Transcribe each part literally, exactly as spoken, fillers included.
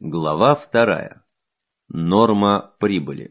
Глава вторая. Норма прибыли.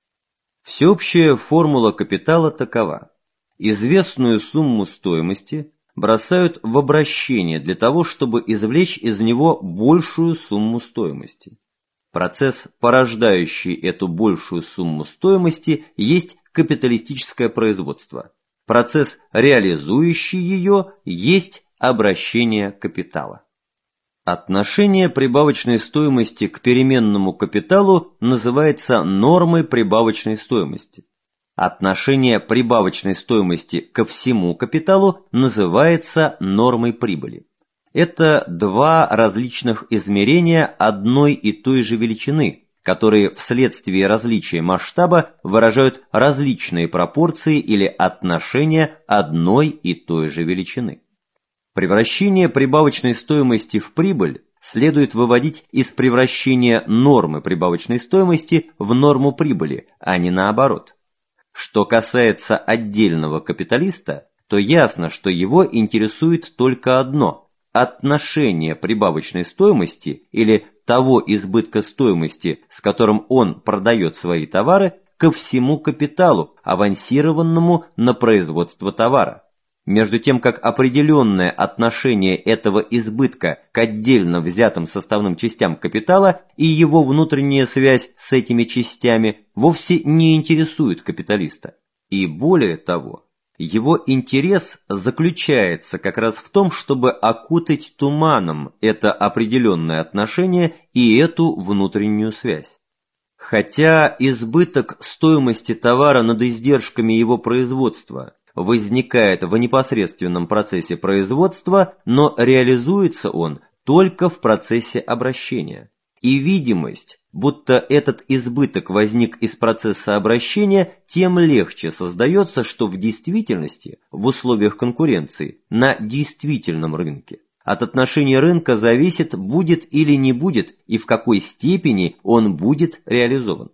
Всеобщая формула капитала такова. Известную сумму стоимости бросают в обращение для того, чтобы извлечь из него большую сумму стоимости. Процесс, порождающий эту большую сумму стоимости, есть капиталистическое производство. Процесс, реализующий ее, есть обращение капитала. Отношение прибавочной стоимости к переменному капиталу называется нормой прибавочной стоимости. Отношение прибавочной стоимости ко всему капиталу называется нормой прибыли. Это два различных измерения одной и той же величины, которые вследствие различия масштаба выражают различные пропорции или отношения одной и той же величины. Превращение прибавочной стоимости в прибыль следует выводить из превращения нормы прибавочной стоимости в норму прибыли, а не наоборот. Что касается отдельного капиталиста, то ясно, что его интересует только одно – отношение прибавочной стоимости или того избытка стоимости, с которым он продает свои товары, ко всему капиталу, авансированному на производство товара. Между тем, как определенное отношение этого избытка к отдельно взятым составным частям капитала и его внутренняя связь с этими частями вовсе не интересует капиталиста. И более того, его интерес заключается как раз в том, чтобы окутать туманом это определенное отношение и эту внутреннюю связь. Хотя избыток стоимости товара над издержками его производства возникает в непосредственном процессе производства, но реализуется он только в процессе обращения. И видимость, будто этот избыток возник из процесса обращения, тем легче создается, что в действительности, в условиях конкуренции, на действительном рынке, от отношения рынка зависит, будет или не будет, и в какой степени он будет реализован.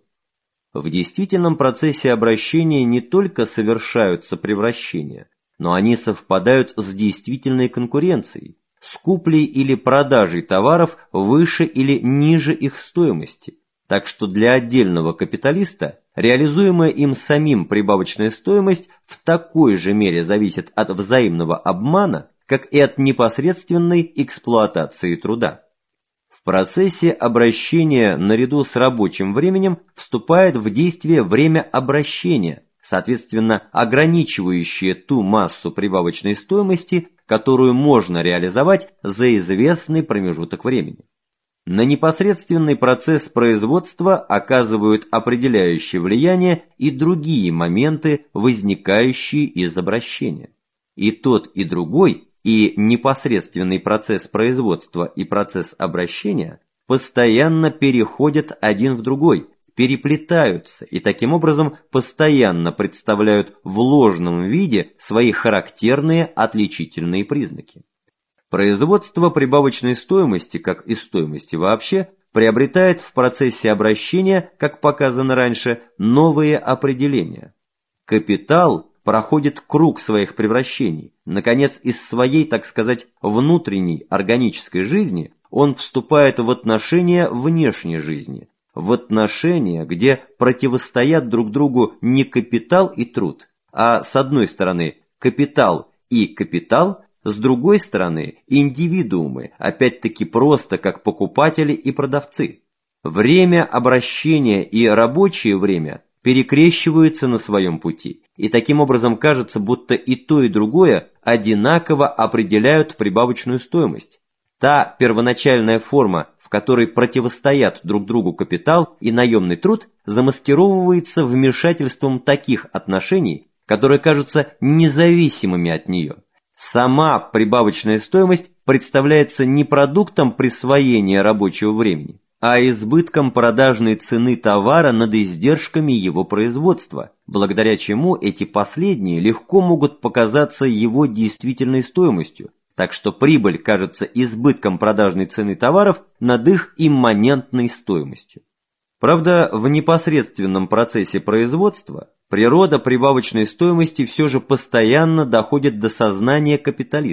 В действительном процессе обращения не только совершаются превращения, но они совпадают с действительной конкуренцией, с куплей или продажей товаров выше или ниже их стоимости. Так что для отдельного капиталиста реализуемая им самим прибавочная стоимость в такой же мере зависит от взаимного обмана, как и от непосредственной эксплуатации труда. В процессе обращения наряду с рабочим временем вступает в действие время обращения, соответственно ограничивающее ту массу прибавочной стоимости, которую можно реализовать за известный промежуток времени. На непосредственный процесс производства оказывают определяющее влияние и другие моменты, возникающие из обращения. И тот, и другой – и непосредственный процесс производства и процесс обращения постоянно переходят один в другой, переплетаются и таким образом постоянно представляют в ложном виде свои характерные отличительные признаки. Производство прибавочной стоимости, как и стоимости вообще, приобретает в процессе обращения, как показано раньше, новые определения. Капитал проходит круг своих превращений. Наконец, из своей, так сказать, внутренней органической жизни он вступает в отношения внешней жизни, в отношения, где противостоят друг другу не капитал и труд, а с одной стороны капитал и капитал, с другой стороны индивидуумы, опять-таки просто как покупатели и продавцы. Время обращения и рабочее время перекрещиваются на своем пути, и таким образом кажется, будто и то, и другое одинаково определяют прибавочную стоимость. Та первоначальная форма, в которой противостоят друг другу капитал и наемный труд, замаскировывается вмешательством таких отношений, которые кажутся независимыми от нее. Сама прибавочная стоимость представляется не продуктом присвоения рабочего времени, а избытком продажной цены товара над издержками его производства, благодаря чему эти последние легко могут показаться его действительной стоимостью, так что прибыль кажется избытком продажной цены товаров над их имманентной стоимостью. Правда, в непосредственном процессе производства природа прибавочной стоимости все же постоянно доходит до сознания капиталиста,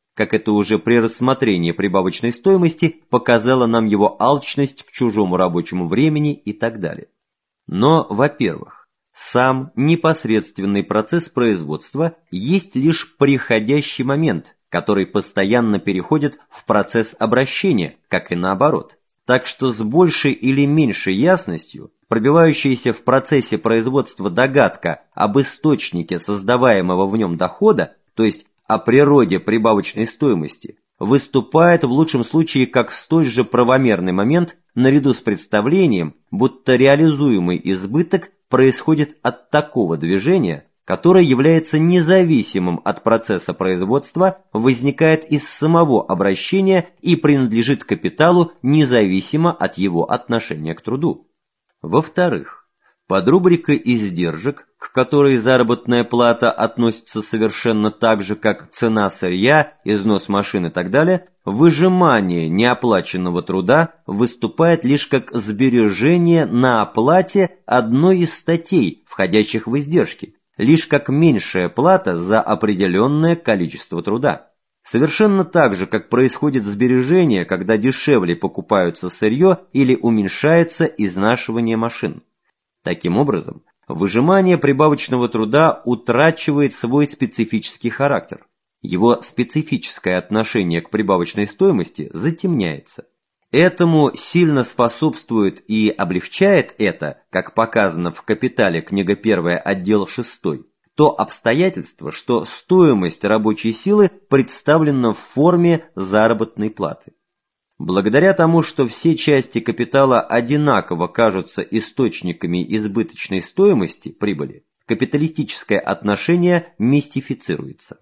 как это уже при рассмотрении прибавочной стоимости показала нам его алчность к чужому рабочему времени и так далее. Но, во-первых, сам непосредственный процесс производства есть лишь приходящий момент, который постоянно переходит в процесс обращения, как и наоборот. Так что с большей или меньшей ясностью пробивающаяся в процессе производства догадка об источнике создаваемого в нем дохода, то есть о природе прибавочной стоимости, выступает в лучшем случае как столь же правомерный момент наряду с представлением, будто реализуемый избыток происходит от такого движения, которое является независимым от процесса производства, возникает из самого обращения и принадлежит капиталу независимо от его отношения к труду. Во-вторых, под рубрикой издержек, к которой заработная плата относится совершенно так же, как цена сырья, износ машин и так далее, выжимание неоплаченного труда выступает лишь как сбережение на оплате одной из статей, входящих в издержки, лишь как меньшая плата за определенное количество труда. Совершенно так же, как происходит сбережение, когда дешевле покупаются сырье или уменьшается изнашивание машин. Таким образом, выжимание прибавочного труда утрачивает свой специфический характер. Его специфическое отношение к прибавочной стоимости затемняется. Этому сильно способствует и облегчает это, как показано в «Капитале», книга первая, отдел шестой, то обстоятельство, что стоимость рабочей силы представлена в форме заработной платы. Благодаря тому, что все части капитала одинаково кажутся источниками избыточной стоимости, прибыли, капиталистическое отношение мистифицируется.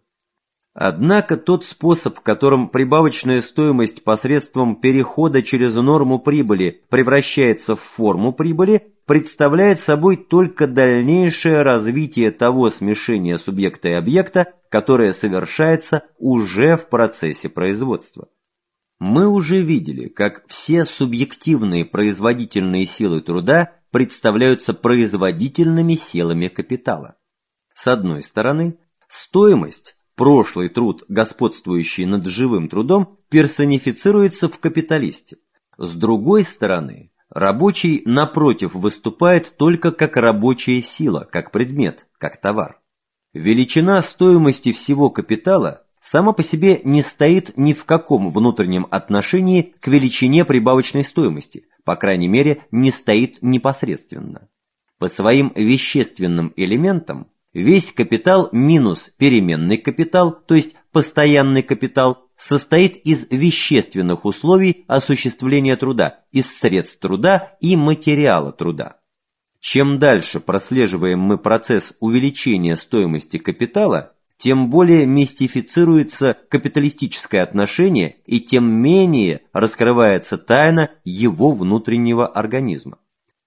Однако тот способ, которым прибавочная стоимость посредством перехода через норму прибыли превращается в форму прибыли, представляет собой только дальнейшее развитие того смешения субъекта и объекта, которое совершается уже в процессе производства. Мы уже видели, как все субъективные производительные силы труда представляются производительными силами капитала. С одной стороны, стоимость, прошлый труд, господствующий над живым трудом, персонифицируется в капиталисте. С другой стороны, рабочий, напротив, выступает только как рабочая сила, как предмет, как товар. Величина стоимости всего капитала сама по себе не стоит ни в каком внутреннем отношении к величине прибавочной стоимости, по крайней мере, не стоит непосредственно. По своим вещественным элементам весь капитал минус переменный капитал, то есть постоянный капитал, состоит из вещественных условий осуществления труда, из средств труда и материала труда. Чем дальше прослеживаем мы процесс увеличения стоимости капитала, тем более мистифицируется капиталистическое отношение и тем менее раскрывается тайна его внутреннего организма.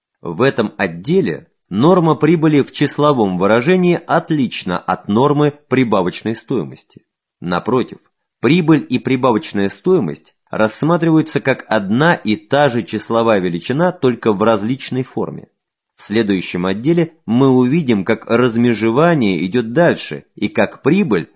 В этом отделе норма прибыли в числовом выражении отлична от нормы прибавочной стоимости. Напротив, прибыль и прибавочная стоимость рассматриваются как одна и та же числовая величина, только в различной форме. В следующем отделе мы увидим, как размежевание идет дальше и как прибыль